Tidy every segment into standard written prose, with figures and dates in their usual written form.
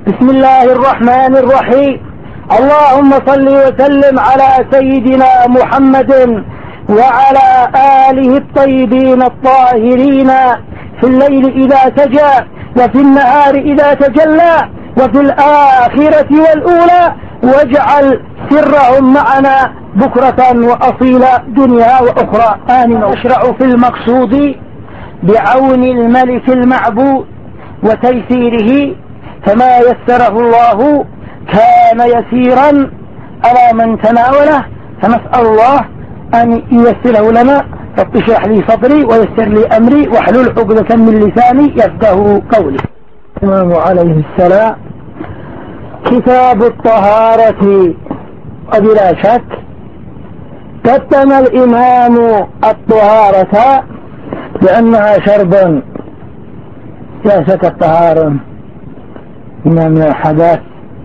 بسم الله الرحمن الرحيم. اللهم صل وسلم على سيدنا محمد وعلى آله الطيبين الطاهرين في الليل إذا سجى وفي النهار إذا تجلى وفي الآخرة والأولى، واجعل سرهم معنا بكرة وأصيلا دنيا وأخرى. آمين. أشرع في المقصود بعون الملك المعبود وتيسيره، فما يسره الله كان يسيرا على من تناوله، فنسأل الله أن ييسره لنا. رب اشرح لي صدري ويسر لي أمري واحلل عقدة من لساني يفقهوا قولي. الإمام عليه السلام كتاب الطهارة، وبلا شك قدم الإمام الطهارة لأنها شرب، لا شك الطهارة من الحدث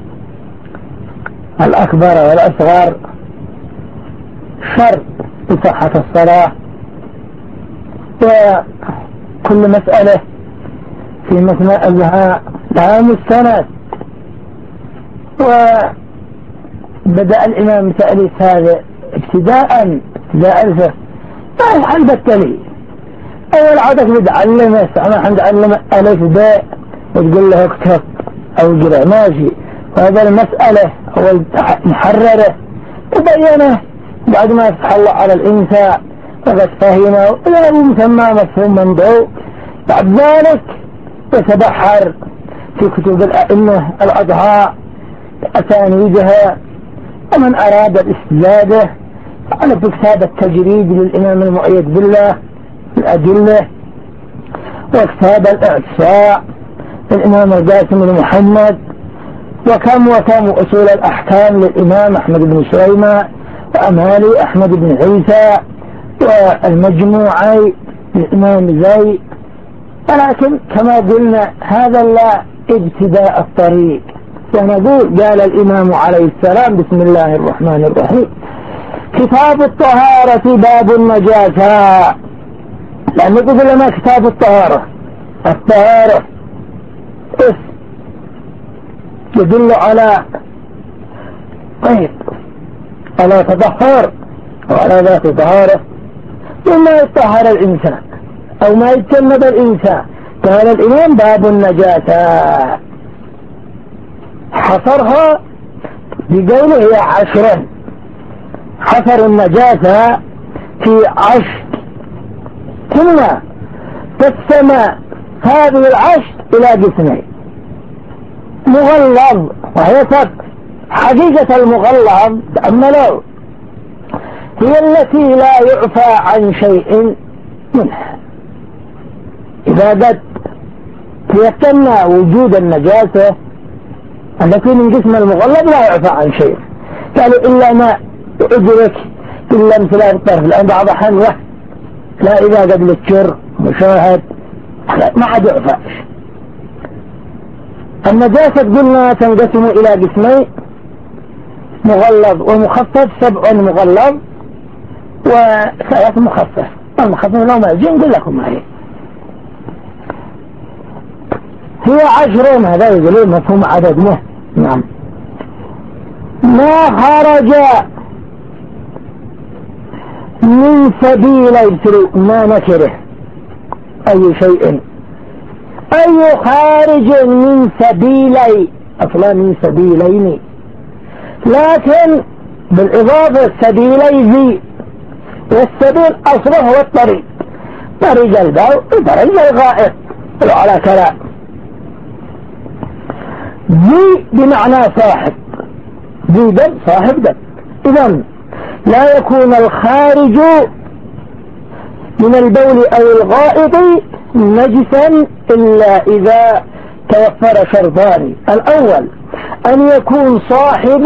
الأكبر والأصغر شرط لصحة الصلاة، وكل مسألة في مسألة لها مستند. وبدأ الإمام بتأليف هذا ابتداء الفقه ما يفعل بالتالي. أول عادك بتعلمه سامح تعلم ألف باء وتقول له اكتب أو اقرأ ماشي، وهذا المسألة أول محررة وبينه بعد ما يفتح الله على الإنسان وقد فهمه ولا مسمى مفهوم منضوء. بعد ذلك يتبحر في كتب الأئمة الأضحى أسانيدها، ومن أراد الاستزادة على كتاب التجريد للإمام المؤيد بالله الأدلة، وكتاب الإعفاء للإمام القاسم بن محمد، وكم أصول الأحكام للإمام أحمد بن سليمان، وأمالي أحمد بن عيسى، والمجموعي للإمام زي. ولكن كما قلنا هذا لا ابتداء الطريق، ونقول قال الإمام عليه السلام بسم الله الرحمن الرحيم كتاب الطهارة باب النجاسة. لأن يقول لنا كتاب الطهارة اسم يدل على طيب على تطهر وعلى ذات طهارة مما يطهر الإنسان أو ما يتجنب الإنسان. قال الإمام باب النجاسة، حصرها بقوله هي 10، حصر النجاسة في 10. ثم قسم هذه 10 إلى قسمين: مغلظ وهي سبت. حقيقة المغلظ تأملوا هي التي لا يعفى عن شيء منها، إذا قد تيقنا وجود النجاسة التي من قسم المغلظ لا يعفى عن شيء. قالوا إلا ما أدرك إلا مثل الطرف، لأن بعض حنوة لا إذا قد للشر مشاهد ما عاد يعفاش. النجاسة قلنا تنقسم إلى قسمين: مغلظ ومخفف. 7 مغلظ و3 مخفف. المخفف لو ما يجي نقول لكم ما هي 10. هذا يقولون مفهوم عدد نعم. ما خرج من سبيل ما نكره أي شيء، أي خارج من سبيلي، أصلا من سبيلين، لكن بالإضافة سبيلي ذي، والسبيل أصله هو الطريق، طريق البول وطريق الغائط على كلام. ذي بمعنى صاحب، ذي دم صاحب دم. إذن لا يكون الخارج من البول أو الغائط نجسا إلا إذا توفر شرطان: الأول أن يكون صاحب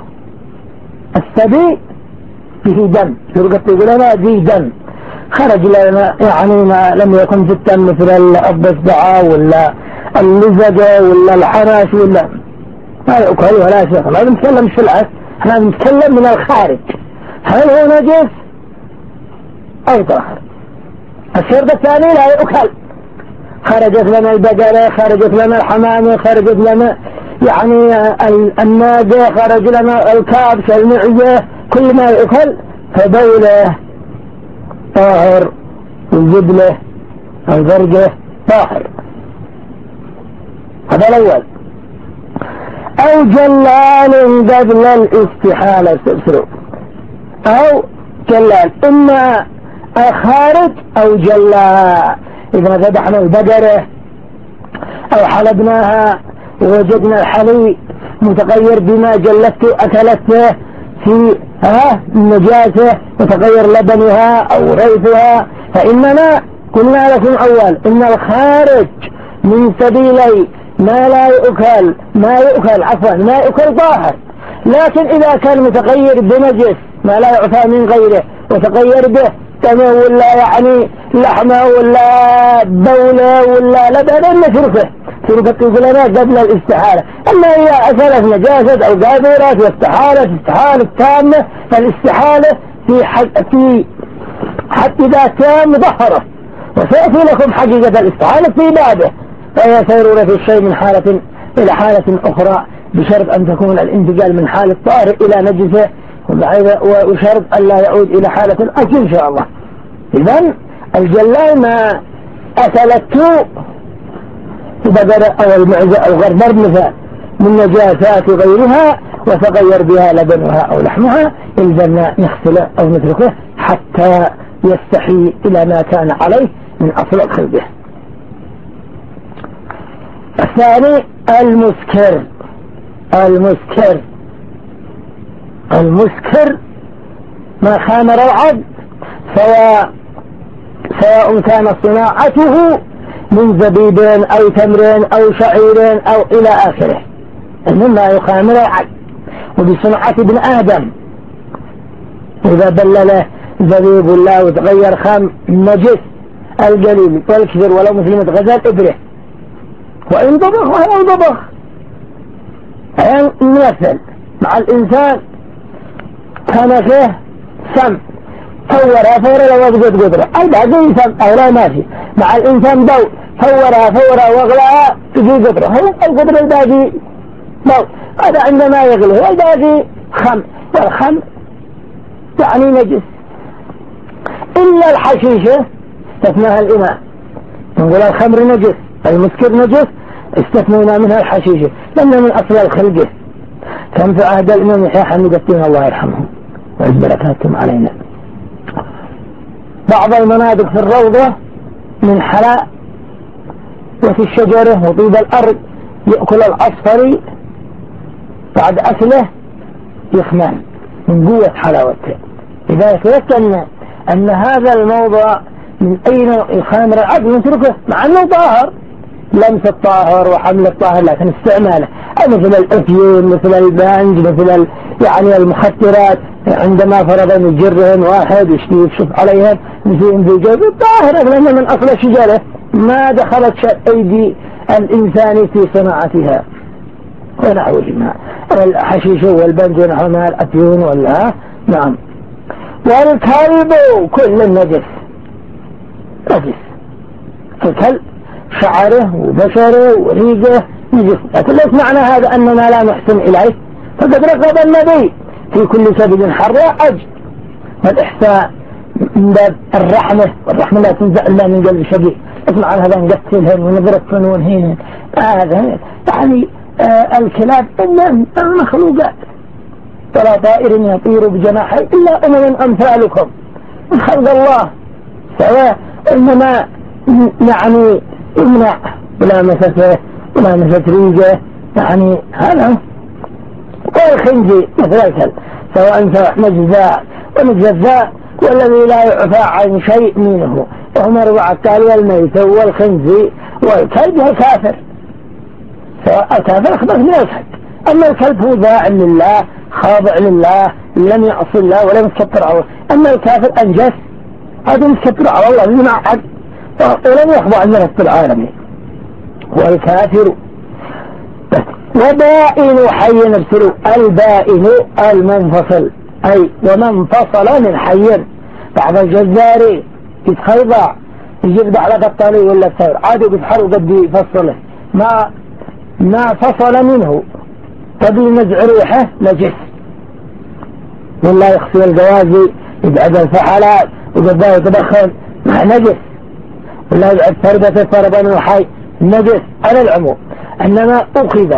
السبي به دم، يقول لنا ذي دم خرج لنا، يعني ما لم يكن في الدم مثل الضفدع ولا اللزجة ولا الحناش ولا ما يأكل ولا شيء. ما نتكلم في العس، احنا نتكلم من الخارج، هل هو نجس أو طاهر. الشرط الثاني لا يؤكل، خرجت لنا البقرة، خرجت لنا الحمامة، خرجت لنا يعني الناقة، خرج لنا الكبش، المعزة، كل ما يؤكل فبوله طاهر، والجبلة الفرجة طاهر. هذا الأول. أو جلال قبل الاستحالة، استبصروا، أو جلال، إما خارج أو جلال. إذا ذبحنا البقرة أو حلبناها ووجدنا الحلي متغير بما جلته أكلته في النجاسة، متغير لبنها أو ريثها، فإننا قلنا لكم أول إن الخارج من سبيلي ما لا يؤكل، ما يؤكل طاهر، لكن إذا كان متغير بنجس ما لا يعفى من غيره وتغير به دمه ولا يعني لحمه ولا بوله ولا لبن نتركه، تركه لنا قبل الاستحالة. أما إذا أكلت نجاسة أو قاذورات واستحالة تامة، فالاستحالة في حد إذا كان مظهرة، وسيأتي لكم حقيقة الاستحالة في بابه، فهي سيرورة في الشيء من حالة إلى حالة أخرى، بشرط أن تكون الانتقال من حالة طاهر إلى نجسة، وشرط أن لا يعود إلى حالة الأكل إن شاء الله. إذن الجلال ما أكلته بقرة أو المعزة أو غربر مثال من نجاسات غيرها وتغير بها لبنها أو لحمها، إلزمنا نغسله أو نتركه حتى يستحي إلى ما كان عليه من أصل الخلقه. الثاني المسكر ما خامر العبد، سواء كان صناعته من زبيب أو تمر أو شعير أو إلى آخره، مما يخامر العبد. وبصناعة ابن آدم إذا بلله زبيب الله وتغير خام نجس القليل والكثير ولو مثل غزال إبره، وإن طبخ مثل مع الإنسان كان فيه سم فورها لو وجد قدرة الباقي سم أو لا ماشي، مع الإنسان ضوء فورها واغلاها تجي قدرة، هو القدرة الباقي ضوء، هذا عندما يغلي الباقي خم، والخم يعني نجس. إلا الحشيشة استثناها الإمام، نقول الخمر نجس، المسكر نجس، استثنينا منها الحشيشة لأنه من أصل الخلقه. كان في عهد الإمام يحيى حميد الدين الله يرحمه وبركاتهم علينا بعض المناطق في الروضة من حلاء وفي الشجرة وطيب الأرض يأكل العصفري بعد أكله يخمان من قوة حلاوته. إذا يتيقن أن هذا الموضع من أين يخامر العبد نتركه مع أنه طاهر، لمس الطاهر وحمل الطاهر، لكن استعماله مثل الأفيون، مثل البانج، مثل يعني المخدرات، عندما فرض يجرهم واحد يشوف عليهم مثل في جوز الطاهر، لأنه من أصل الشجرة ما دخلت أيدي الإنسان في صناعتها ونحوهما، الحشيش والبنج ونحوهما، الأفيون ولا نعم. والكلب كل النجس الكلب شعره وبشره وريقه نجس، لكن ليس معنى هذا أننا لا نحسن إليه، فقد رغب النبي في كل سبيل حر أجل، والإحساء من باب الرحمة، والرحمة لا تنزع إلا من قلب شقي. اسمع هذا نقتلهم ونضربهم ونهينهم، هذا يعني الكلاب من المخلوقات، ولا طائر يطير بجناحي إلا أمم أمثالكم من خلق الله سواء، إنما يعني يمنع ملامسته ملامسة ريقه، يعني هذا والخنزير مثل الكلب سواء مجزاء ومجزاء والذي لا يعفى عن شيء منه، وهم أربعة التالي الميت والخنزير والكلب هو كافر، سواء الكافر أخبث من الكلب. أما الكلب هو ذاع لله خاضع لله لم يعص الله ولم يتكبر على الله، أما الكافر أنجس هذا يتكبر على الله من عقد ولم يخضع لرب العالمين. والكافر وبائن حي نفسه، البائن المنفصل، أي ومن فصل من حي. بعض الجزاري يتخيضع يجيب على الطريق ولا السير عادي بيتحرق قد يفصله، ما ما فصل منه قبل نزع ريحه نجس، ولا يخفي الجوازي يبعد الفحلات وقداه يتدخل مع نجس، ولا يبعد فربة فربا وحي نجس على العموم. إنما أخذ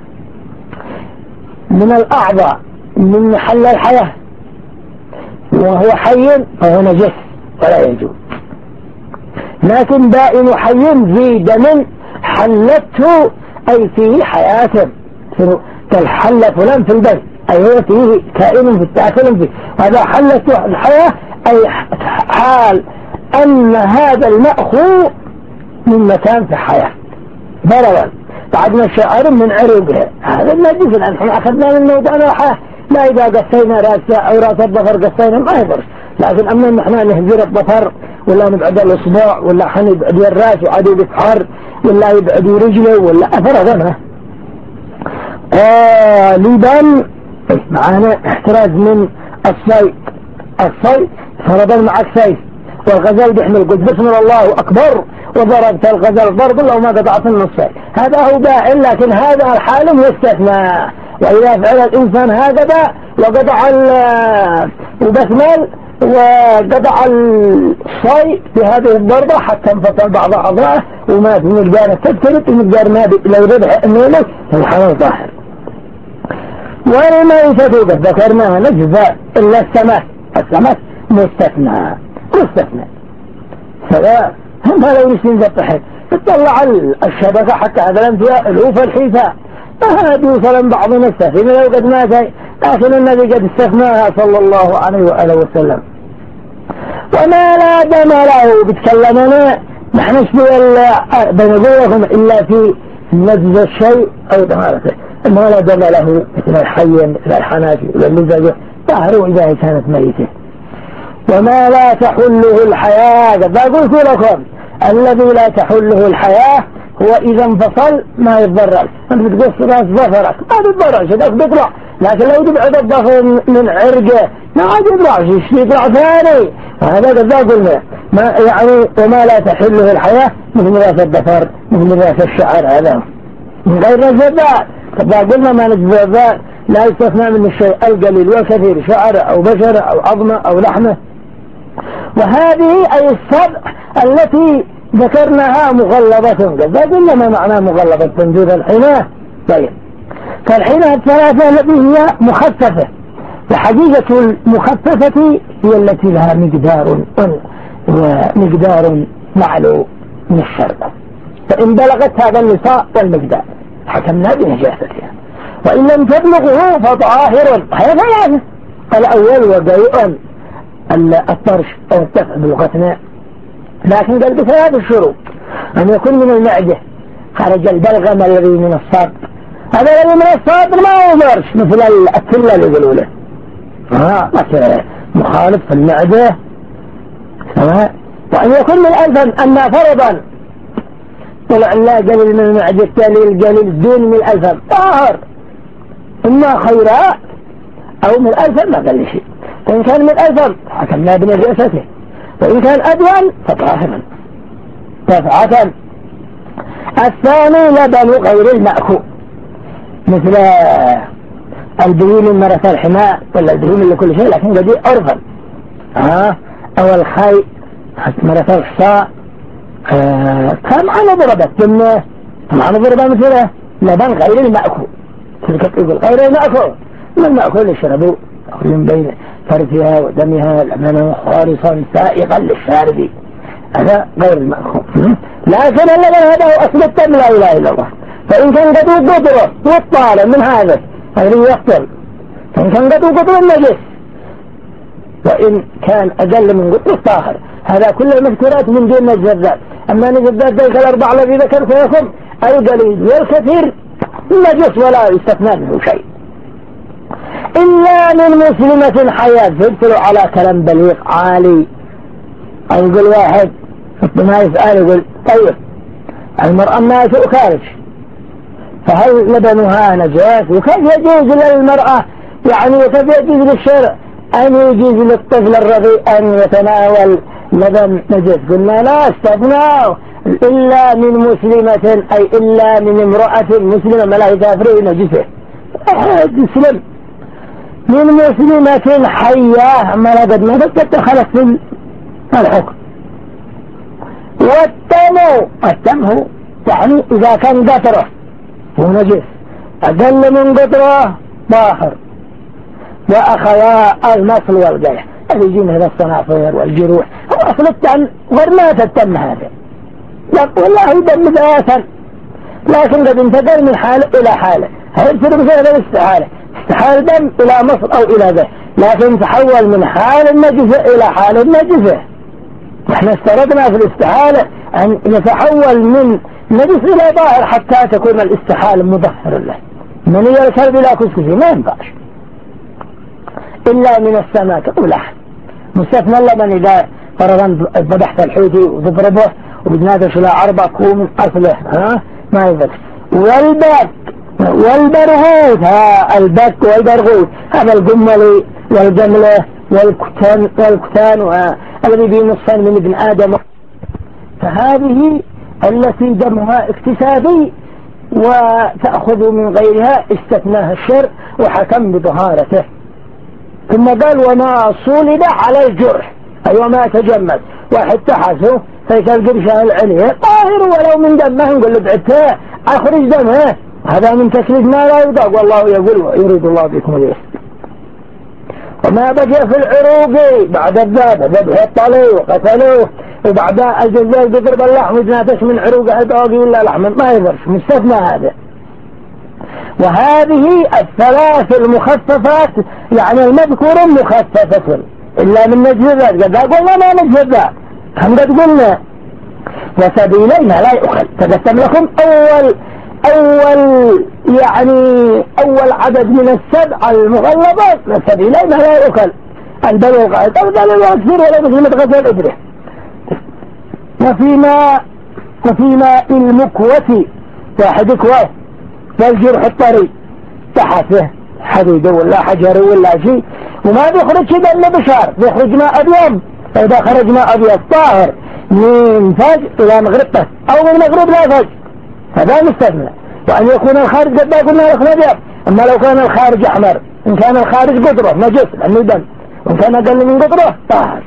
من الأعضاء من محل الحياة وهو حي فهو نجس ولا يجوز، لكن دائم حي في دم حلته أي فيه حياة كالحل فلان في الدم، أي هو فيه كائن في التأكل فيه، هذا حلته الحياة أي حال أن هذا المأخوذ من مكان في حياة ضربا بعدنا الشعر من عروقها، هذا النجس. نحن أخذنا من موضوع الحياة، لا إذا قصينا رأسه أو رأس الظفر قصينا ما يضرش، لكن أما نحن نهزر الظفر ولا نبعد الأصبع ولا حنبعد الرأس وعدو بفحر ولا يبعد رجله ولا أفرغنا. قالبا معنا احتراز من الصيد، الصيد فرضا معك سيف والغزال بيحمل قد بسم الله أكبر وضربت الغزال ضرب لو ما قطعت النصف، هذا هو داعي، لكن هذا الحال يستثنى. وإذا فعل الإنسان هكذا وقطع وبسمل وقطع الصيد بهذه الضربة حتى انفصل بعض أعضائه وما في مقدار تذكرت ومقدار ما لو ربح النيلة الحلال ظاهر. والميتة قد ذكرناها نجزاء إلا السمك، السمك مستثنى سواء ما لو يستنزل الطحن تطلع الشبكة حتى هذا الانتهاء الوفى الحيثاء فهذا يوصل بعض نفسه لو قد مات، لكن النبي قد استثناها صلى الله عليه وآله وسلم. وما لا دم له بتكلمنا نحن بنقولهم إلا في نجز الشيء أو طهارته، ما لا دم له مثل الحي مثل الحناجي واللزج طهره إذا كانت ميته. وما لا تحله الحياة قلت لكم الذي لا تحله الحياة هو إذا انفصل ما يتضرر، أنت بتقص راس ظفرك ما تتضرر شدك بيطلع، لكن لو تبعد الظفر من عرقه ما عاد يطلع يطلع ثاني، هذا قد قلنا ما يعني. وما لا تحله الحياة مثل راس الظفر مثل راس الشعر هذا من غير راس الظفر، فذا قلنا ما نجزء الظفر لا يستثنى من الشيء القليل والكثير شعر أو بشر أو عظمة أو لحمة. وهذه أي السبع التي ذكرناها مغلظة، قد قلنا ما معنى مغلظة تنجود الحناة. طيب فالحناة الثلاثة التي هي مخففة، وحقيقة المخففة هي التي لها مقدار معلوم من الشرع، فإن بلغت هذا النصاء والمقدار حكمنا بنجاستها، وإن لم تبلغه فطاهر. هذا يعني الأول وقيء الطرش أو الدفع بلغتنا، لكن قال بثلاث الشروط: أن يكون من المعدة خرج البلغم الذي من الصدر، هذا الذي من الصدر ما يضرش مثل التلة اللي يقولوا له مخالف في المعدة سواء. وأن يكون من الألفم، أما فرضا طلع لا قليل من المعدة التالي القليل دون من الألفم طاهر، إما خيراء أو من الألفم ما قال لي شيء. وإن كان من الألفم حكمنا بنجاسته، وإن كان أدون فطاهرا دفعة. الثاني لبن غير المأكول مثل البهيم من مرث الحماء ولا البهيم لكل شيء، لكن قد عرفا أو الخي مرث الحصاء كم عنه ضربت جنة كم عنه ضربت مثله لبن غير المأكول، تلك يقول غير المأكول من المأكول يشربوا من بين فرثها ودمها لبنا خالصا سائغا للشارب، هذا غير المأكول. لكن اللبن هذا هو أصل التم لا إله إلا الله، فإن كان قد قدره والطالب من هذا غير يقتل، فإن كان قد قدره النجس، وإن كان أقل من قدره الطاهر. هذا كل المذكورات من دون الجذات. أما نجذات ذلك الأربع الذي ذكرت لكم القليل والكثير نجس ولا يستثنى منه شيء إلا من مسلمة حياة. فيبتلوا على كلام بليغ عالي، أو يقول واحد ما يسأل يقول طيب المرأة ما تؤكلش فهل لبنها نجاس؟ وكيف يجوز للمرأة يعني وكيف يجوز للشرع أن يجوز للطفل الرضيع أن يتناول لبن نجس، قلنا لا استثناء إلا من مسلمة، أي إلا من امرأة مسلمة ما لا يكافر نجسه، تسلم من مسلمة حية ما لا قد مدت دخلت في الحكم. والتم هو يعني إذا كان قطره هو نجس، أقل من قطره طاهر، وأخذا المصل والقيح اللي يجينا هذا الصنافير والجروح، هو أصل التم غرمات التم هذا، والله دم ذاتا، لكن قد انتقل من حالة إلى حالة، هيبصر بسهل الاستحالة، استحال دم إلى مصل أو إلى ذا، لكن تحول من حال النجسة إلى حال النجسة. نحن استردنا في الاستحالة أن يتحول من نجس إلى ظاهر حتى تكون الاستحالة مظهر له، من الكلب لا كسكسي ما ينفعش إلا من السماك أو لحم، مستثنى اللبن إذا فرضا ذبحت الحوتي وتضربه وبتنادش إلى عربة كوم من أصله ما ينفعش. والبرغوث البك والبرغوث هذا الجمل والجملة والكتان الذي به نصفين من ابن آدم، فهذه التي دمها اكتسابي وتأخذ من غيرها استثناها الشرع وحكم بطهارته. ثم قال وما صولب على الجرح، أي وما تجمد، واحد تحسه فيكال قرشه العليا طاهر ولو من دمه، نقول له بعدته أخرج دمه، هذا من تكليف ما لا يضاق، والله يقول يريد الله بكم اليسر. وما بقي في العروق بعد الذابة ذبح الطلي وقتلوه، وبعد الجزاء بضرب اللحم وجناتش من عروقه الباقي ولا لحم ما يضرش، مستثنى هذا. وهذه الثلاث المخففات يعني المذكور مخففة إلا من نجزات، قد قلنا ما نجزات هم قد قلنا. وسبيلين لا يؤخذ، تقسم لكم أول عدد من السبع المغلظات، السبيلين لا يؤكل، البلوغ تفضل الأكثر ولا مثل متغسل إبره. وفيما المكوة واحد كواه فالجرح الطري تحته حديد ولا حجر ولا شيء، وما بيخرج كذا إلا بشار، بيخرج ماء أبيض، فإذا خرج ماء أبيض طاهر من فجر إلى مغربه أو من مغرب لا فجر، هذا مستثنى. وأن يكون الخارج قد قلنا لكم أبيض، أما لو كان الخارج أحمر، إن كان الخارج قطره نجس لأنه دم، وإن كان أقل من قطره طاهر.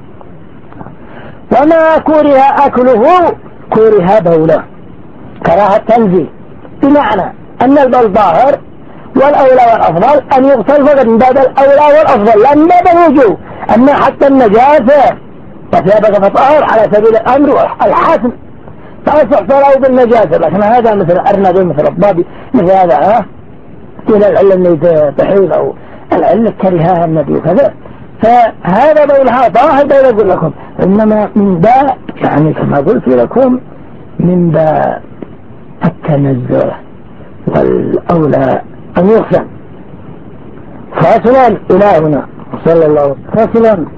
وما كره أكله كره بوله، كراهة تنزيه، بمعنى أن البول طاهر، والأولى والأفضل أن يغسل فقط من باب الأولى والأفضل لا من باب الوجوب. أما حتى النجاسة فثيابك فطهر على سبيل الأمر الحاسم، فأصح صلاة بالنجاسة، لكن هذا مثل أرنب مثل الضبي مثل هذا إلى العلة اللي تحيض أو العلة كرهها النبي وكذا، فهذا بولها طاهر. بيقول لكم إنما من باء يعني كما قلت لكم من باء التنزه، والأولى أن يغسل. فاصلا إلى هنا صلى الله عليه وسلم. فاصلا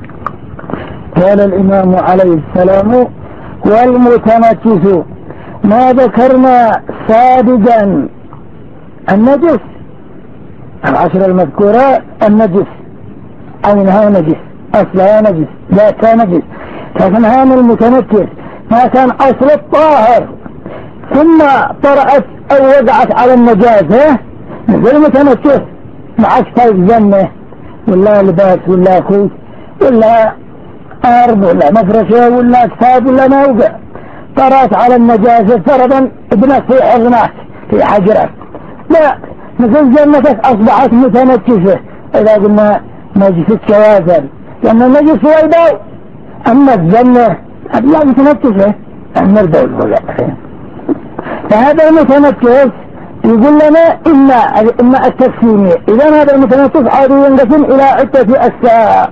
قال الإمام عليه السلام والمتنكس ما ذكرنا سابقا النجس، العشر المذكورات النجس، أينها نجس، أصلها نجس، لا كان نجس، لكن هذا المتنكس ما كان أصل الطاهر ثم طرأت أو وقعت على النجاسة، مثل المتنكس مع كتاب الجنة ولا لباس ولا كوت ولا أرض ولا مفرشة ولا كتاب ولا موقع، طرأت على النجاسة فرضا ابنك في حضنك في حجرك، لا مثل جنتك أصبحت متنكسة إذا قلنا نجس الشوازن، لأن النجس هو البول، أما الجنة لا متنكسة، أما البول هو لا. فهذا المتنكس يقول لنا إما التقسيمية، إذا هذا المتنكس عادي ينقسم إلى عدة أشياء،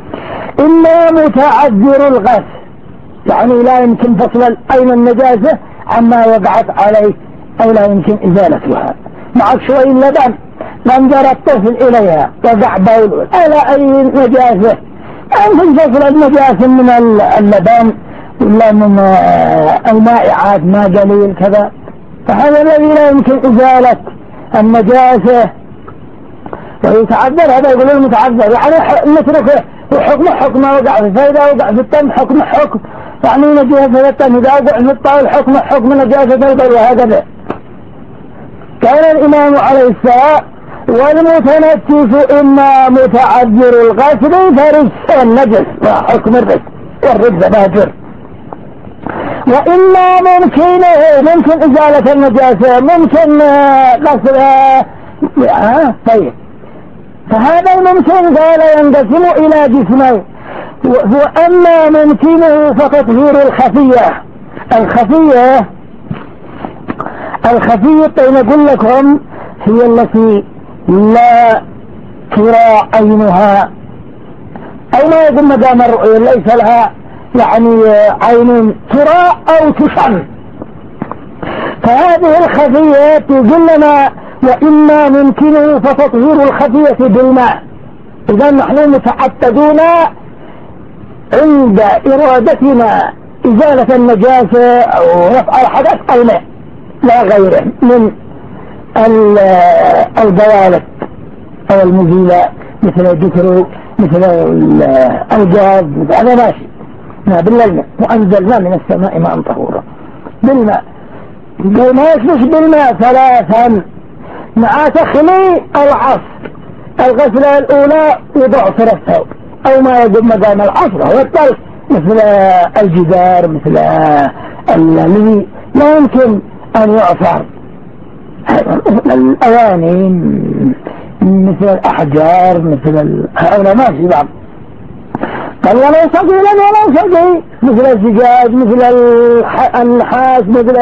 إما متعذر الغسل يعني لا يمكن فصل أين النجاسة عما وقعت عليه أو لا يمكن إزالتها، معك شوي اللبن لم جرى الطفل إليها وقع بول ألا أي نجاسة، يمكن فصل النجاسة من اللبن ولا من المائعات ما قليل كذا، فهذا الذي لا يمكن إزالة النجاسة ويتعذر، هذا يقول المتعذر يعني نتركه وحكم حكم ما وقع في فإذا وقع في التم حكم حكم يعني نجاسة التم إذا وقع في الطاول حكم حكم نجاسة البول وهكذا. كان الإمام عليه السلام والمتنفس إما متعذر الغسل فرجس النجس وحكم الرجس والرجس باجر، وإما ممكن إزالة النجاسة ممكن غسلها. طيب فهذا الممكن قال ينقسم إلى جسمين، وأما ممكنه فتطهير الخفية. الخفية نقول لكم هي التي لا ترى عينها أو ما يقول مدام الرؤية ليس لها يعني عين ترى أو تشم، فهذه الخفية تقول لنا وإما ممكنه فتطهير الخفية بالماء. إذا نحن متعتدون عند إرادتنا إزالة النجاسة أو رفع الحدث الماء لا غيره من البوالق أو المزيلات مثل الذكر مثل الجاز هذا ماشي بالماء، وأنزلنا من السماء ماء طهورا بالماء. ما يشبش بالماء ثلاثا مع تخلي العصر الغسلة الأولى وضعصر الثوب أو ما يجب مقام العصر هو الثلث مثل الجدار مثل الذي لا يمكن أن يعصر الأواني مثل الأحجار مثل هؤلاء ما في بعض. قال ولو صغيرا ولو صغير مثل الزجاج مثل النحاس مثل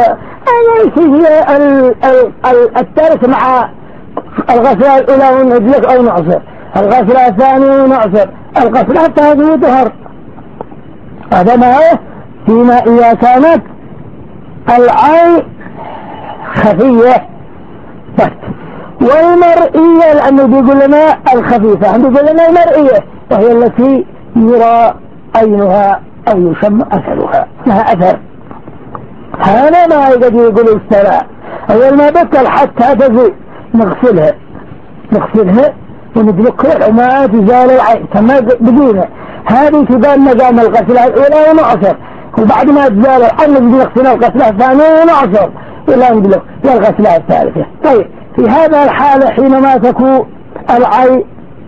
الثالث مع الغسلة الأولى ونجلس أو نعصر الغسلة الثانية ونعصر الغسلة الثالثة وطهر. هذا ما هو فيما إذا كانت العين خفية بس. والمرئية لأنه بيقول لنا الخفيفة عنده بيقول لنا المرئية وهي التي يرى عينها أو يشم أثرها لها أثر. هذا ما يقول السلاء أول ما بكر حتى تزول نغسلها وندلك العماء تزال العين كما بدونه هذه تبان مقام الغسلة الأولى ونعصر وبعد ما تزال العين نغسل الغسلة الثانية ونعصر ولا ندلك للغسلة الثالثة. طيب في هذا الحالة حينما تكون العين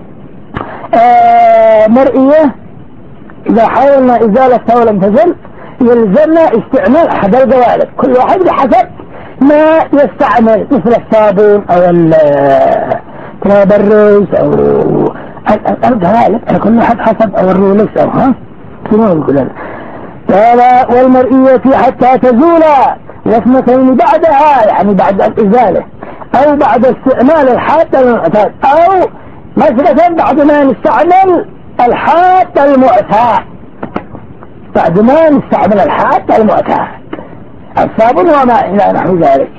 مرئية إذا حاولنا إزالة ولم تزل يلزمنا استعمال أحد الجوالب كل واحد بحسب ما يستعمل مثل الصابون أو تراب الرز أو الجوالب كل واحد حسب أو الرولكس أو شنو يقول والمرئية حتى تزول واثنتين بعدها يعني بعد الإزالة أو بعد استعمال الحاد المعتاد أو مثلا بعد ما نستعمل الحاد المعتاد الصابون وما إلى نحو ذلك.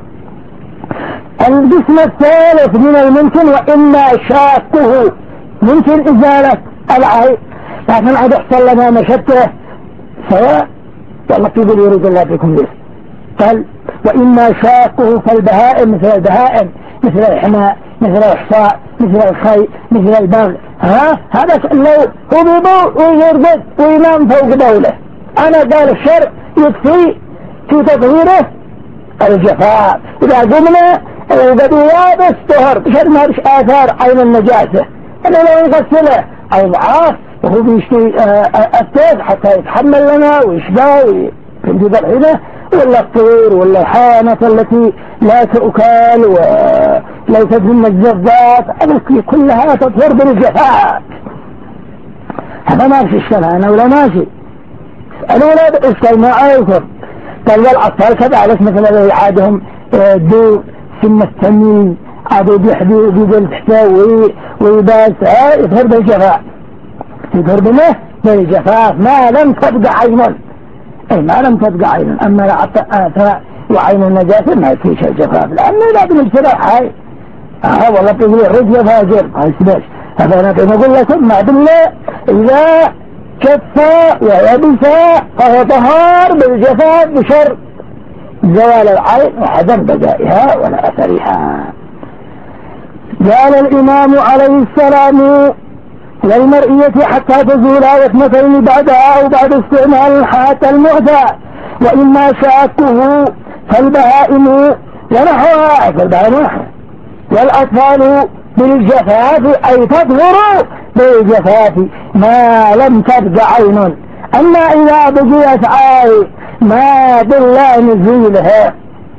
القسم الثالث من الممكن وإما شاقه ممكن إزالة العين لكن عاد يحصل لنا مشبه سواء والله يقول يريد الله بكم ذلك. قال وإما شاقه فالبهائم مثل البهائم مثل الحماء مثل الإحصاء مثل الخي مثل البغل هذا لو هو بيبو ويرقد وينام فوق بوله أنا قال الشرع يكفي في تطهيره الجفاف. إذا قمنا القدو يابس طهر بشر ما رش آثار عين النجاسة أنا لو يغسله أي ضعاف وهو بيشتري التاج حتى يتحمل لنا ويشبع وينجد الحينة ولا الطير ولا الحانة التي لا تؤكل وليست من الزبات كلها تطهر بالجفاف. هذا ماشي الشرع أنا ولا ماشي الأولى بإسكال ما عايزهم قال والأطفال كذلك مثل الذي عادهم دو سن التمييز عادوا بيحدوا بيقول تحتوي ويباس يظهر بالجفاف يظهر بالجفاف ما لم تبقى عينا ما لم تبقى عينا. أما لا وعين النجاسة ما فيش الجفاف لأنه لا بنبسلح هاي والله تقول الرجل فاجر هاي سباش. هذا أنا نقول لكم ما بالله إذا كفى ويبس فهو طهار بالجفاف بشر زوال العين وعدم بقائها ولا أثرها. قال الإمام عليه السلام والمرئية حتى تزول وثمتين بعدها أو بعد استعمال الحياة المعتى، وإما شاكه فالبهائم ونحوها فالبهائم والأطفال بالجفاف أي تظهر بالجفاف ما لم تبق عين. أما إذا بقيت عين ما بالله نزيلها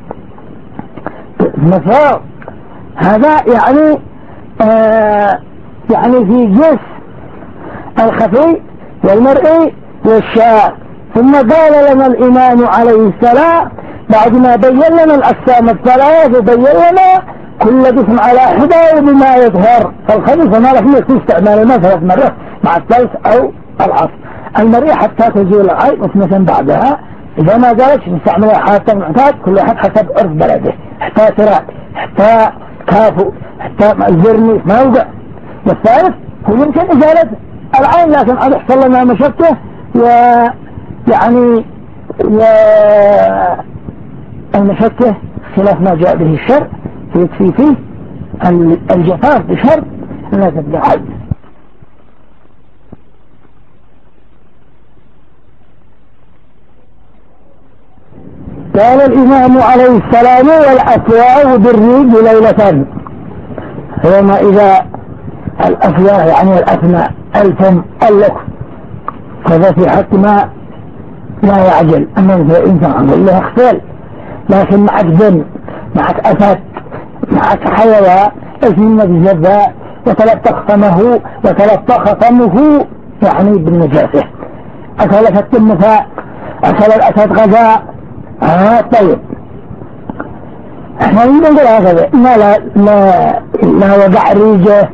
مفهوم. هذا يعني في جنس الخفي والمرئي والشاك. ثم قال لنا الإمام عليه السلام بعد ما بين لنا الأقسام الثلاث وبين لنا كل قسم على حدة بما يظهر. فالخبيث ما له تستعمل الماء 3 مرات مع الثلث أو العصر. المرئي حتى تزول العين وثمة بعدها. إذا ما قالتش نستعملها حتى المعتاد كل واحد حسب عرف بلده، حتى تراك حتى كافو حتى الزرني ما يوقع. والثالث هو يمكن إزالة العين لكن قد يحصل لنا مشقة ويعني المشقة خلاف ما جاء به الشرع يكفي فيه الجفاف بشرط لا تبدأ عين. قال الإمام عليه السلام والأفواه بالريج ليلة. هما إذا الأفواه يعني الأثناء الفم اللك هذا في حق ما لا يعجل. أما إذا إنسان عمل له اختل لكن معك دم معك أسد معك حيوان اسم الجذاء وتلطخ فمه يعني بالنجاسة. أكل التمثاء أكل الأسد غذاء طيب احنا نقول هكذا لا وضع ريجه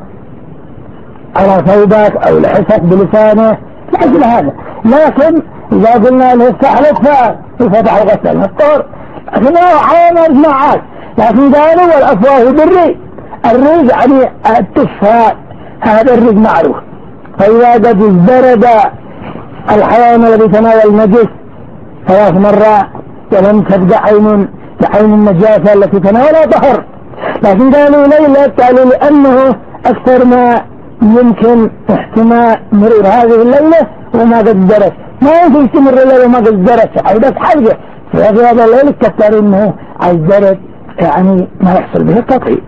على ثوبك او لحسك بلسانه لأجل هذا. لكن اذا قلنا له افتح الأطفال وفتح الغسل الطور لكن هو عامل معك. لكن قالوا والأفواه بالريج. الريج يعني التفاء هذا الريج معروف. فإذا قد ازدرد الحيوان الذي تناول النجس 3 مرات ولم تبقى عين النجاسة التي تناولها ظهر. لكن قالوا ليلة قالوا لأنه أكثر ما يمكن احتمال مرور هذه الليلة وما قد درس. ما يمكن يستمر الليلة وما قد درس عودة حاجة في هذا الليل كثر انه عالدرس يعني ما يحصل به التطهير.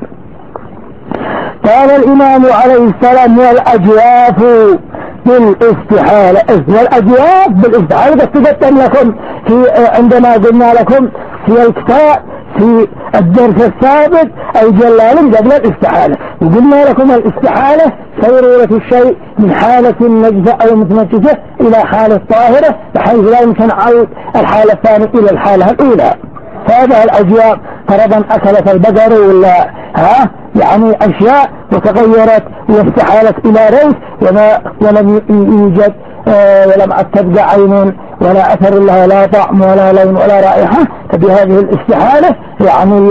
قال الإمام عليه السلام والأجواف بالاستحالة. والأجواف بالاستحالة تقدم لكم في عندما قلنا لكم في الكتاب في الدرس السابق أي جلال قبل الاستحالة وقلنا لكم الاستحالة صيرورة الشيء من حالة النجسة أو متنجسة إلى حالة طاهرة بحيث لا يمكن عود الحالة الثانية إلى الحالة الأولى. فهذا الأجواف فرضا أكلت البقر ولا يعني أشياء وتغيرت واستحالت إلى ريس ولم يوجد ولم تبقى عين ولا أثر لها لا طعم ولا لون ولا رائحة. فبهذه الاستحالة يعني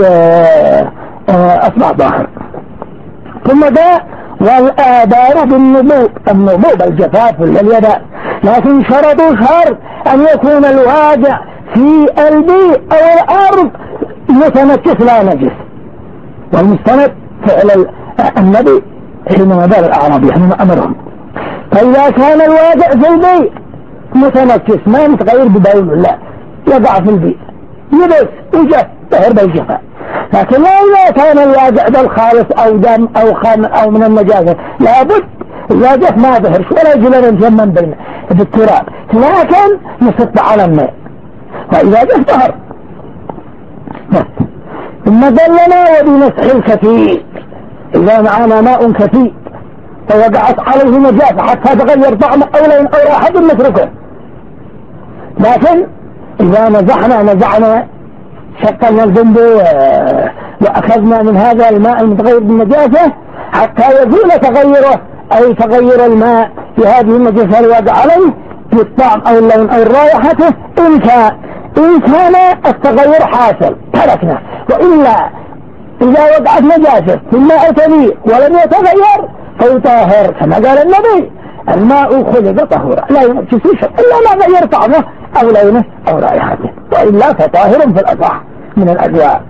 أصبح ظاهر. ثم ده والآبار بالنبوب الجفاف واليداء. لكن شرطوا شرط أن يكون الواقع في البيئة أو الأرض متنكس لا نجس. والمستند فعل النبي حينما بال الأعرابي حينما أمرهم. فإذا كان الواقع في البيئة متنكس ما متغير ببول لا يقع في البيئة يبس وجف ظهر بالجفاء. لكن لا إذا كان الواقع بالخالص أو دم أو خام أو من النجاسة لابد إذا جف ما ظهرش ولا يجب أن يتيمم بينه بالتراب لكن يصب على الماء فإذا جف ظهر. ثم دلنا وبمسح الكثير. إذا معنا ماء كثير فوقعت عليه نجاسة حتى تغير طعمه أو لون أو رائحة نتركه. لكن إذا نزعنا شقنا الجنب وأخذنا من هذا الماء المتغير بالنجاسة حتى يزول تغيره أي تغير الماء في هذه النجاسة الواقع عليه بالطعم أو اللون أو رائحته إن كان التغير حاصل تركنا. وإلا إذا وقعت نجاسة في الماء كبير ولم يتغير فيطهر كما قال النبي الماء خلق طهورا لا ينجس شيء إلا ما غير طعمه أو لونه أو رائحته وإلا فطاهر في الأصح من الأجواء.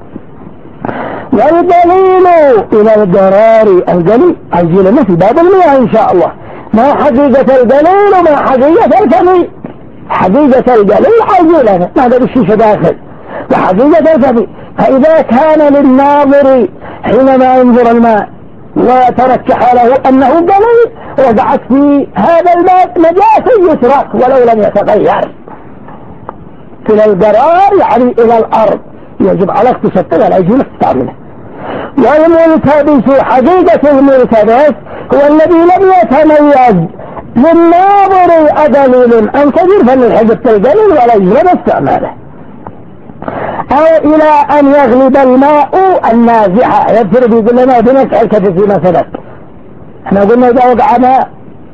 والدليل إلى الضرار الجلي أجلنا في باب المياه إن شاء الله. ما حقيقة القليل وما حقيقة الكمي. حقيقة القليل عاجلا ماذا بالشيشة داخل، وحقيقة الكمي. فإذا كان للناظر حينما ينظر الماء وترشح له أنه قليل وقعت في هذا الماء نجاسة يترك ولو لم يتغير إلى القرار، يعني إلى الأرض، يجب عليك تسطل على يجب تستعمله. والملتبس حقيقة الملتبس هو الذي لم يتميز للناظر أدليل أن كثير فللحدث القليل ولا يجب استعماله، أو إلى أن يغلب الماء النازحة. يذكر بيقول لنا بنسع الكثير فيما سبق، احنا قلنا إذا وقع ماء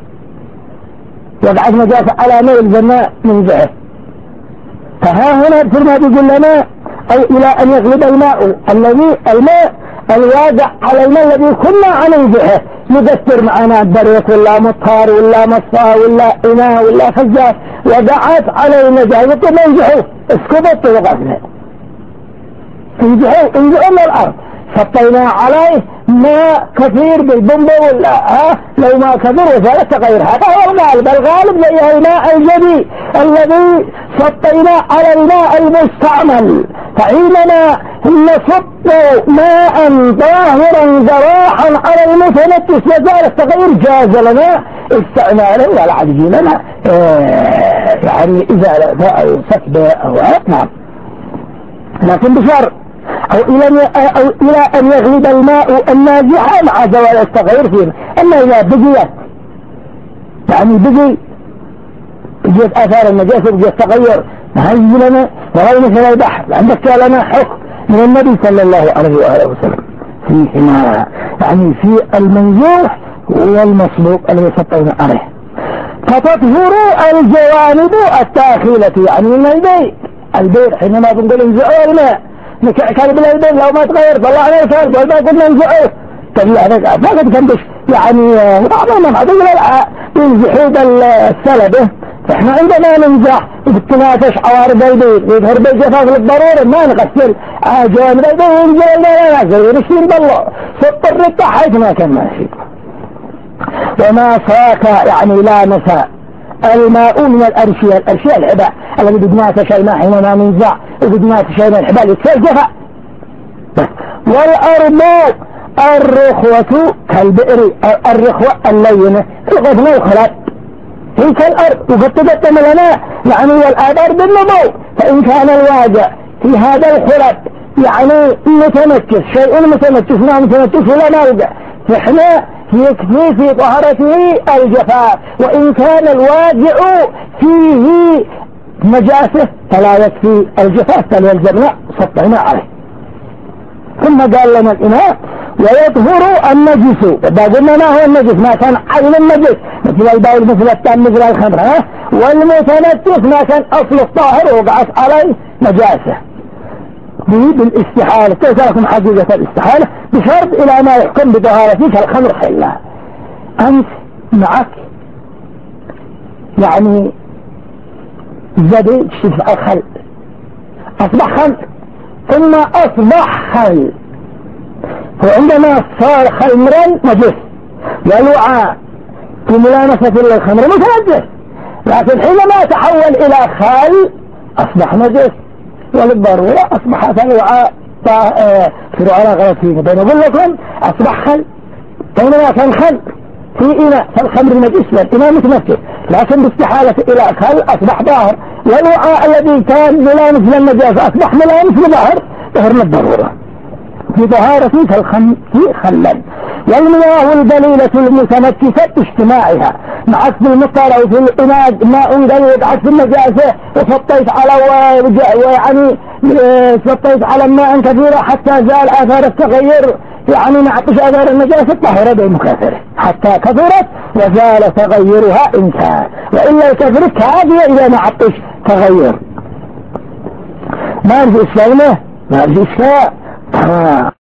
وقعت نجاسة على ميل الماء من جهة، فها هنا يذكر ما بيقول لنا أو إلى أن يغلب الماء الماء الواقع على الماء الذي كنا عن جهة، يذكر معنا بريق ولا مطار ولا مصفى ولا إناء ولا فجار وقعت على النجاسة، يقول ما ينجحوا اسكبت وقفنا انجحوا من الأرض، سطينا عليه ماء كثير بالبنبه ولا لو ما كثير وزالت تغير. هذا هو الغالب، الغالب زي الماء الجديد الذي سطينا على الماء المستعمل. فحينما نصب ماء ظاهرا جراحا على المتنفس وزالت تغير جاز لنا استعماله ولا عجز لنا يعني إزالة أو سكبة أو نعم، لكن بشرط أو إلى أن يغلب الماء النازحة مع زوال التغير فيه. أما إذا بقيت يعني بقيت آثار النجاسة بقيت تغير هاي لنا وهي مثل البحر. عندك لنا حكم من النبي صلى الله عليه وآله وسلم فيهما، يعني في المنزوح والمصلوب الذي سطينا عليه. فتطهر الجوانب الداخلة يعني من البيت حينما بنقول انزعوا الماء كان بالبيت لو ما تغير طلعنا الفرد والما قلنا انزعوا طلع هذا ما قد كنتش يعني بعضهم عدو ينزحوا السلبة. فاحنا عندما ننزح بالتنافش عوارض البيت ويظهر بالجفاف للضرورة ما نغسل جوانب البيت وننزل لا نشير بالله سط الرقة حيث ما كان ماشي. وما فاك يعني لا نساء الماء من الأرشية الحباء الذي بدناك شيء ما حينما ننزع وبدناك شيء من الحباء يتسجفها. والأرض الرخوة كالبئر، الرخوة اللينة الغفنة وخلات هي كالأرض وقد تقدم لنا يعني والآبار بالنمو. فإن كان الواجع في هذا الخلط يعني متنكس شيء متنكس ما متنكس ولا موجع، فإحنا يكفي في طهارته الجفاف. وإن كان الواجع فيه نجاسة فلا يكفي الجفاف بل يلزمنا سطحنا عليه. ثم قال لنا الإمام ويطهر النجس. قلنا ما هو النجس؟ ما كان عين النجس مثل البول مثل التام مثل الخمر والمتنجس ما كان أصل الطاهر وقعت عليه نجاسة بالاستحالة. كيف لكم حقيقة الاستحالة؟ بشرط إلى ما يحكم بطهارتك الخمر حلا. أنت معك يعني زدي تشتفع الخل أصبح خمر ثم أصبح خل، وعندما صار خمرا نجس والوعاء في ملامسة للخمر متنجس، لكن حينما تحول إلى خل أصبح نجس وللضرورة أصبح هذا الوعاء في على غلطين. بنقول لكم أصبح خل بينما كان خل في إناء فالخمر نجس والإناء متنجس، لكن باستحالة إلى خل أصبح ظاهر، والوعاء الذي كان ملامس للنجاسة أصبح ملامس لظهر للضرورة في طهارة في خلا. والمياه القليلة المتنكسة باجتماعها معك في المطر أو في الإناء ماء قليل عكس النجاسة وسطيت على يعني سطيت على ماء كثيرة حتى زال آثار التغير يعني نعطش آثار النجاسة طهر بالمكاثرة حتى كثرت وزال تغيرها إن كان، وإلا الكثرة كافية إذا نعطش تغير. ما في إسلامه ما في إسلام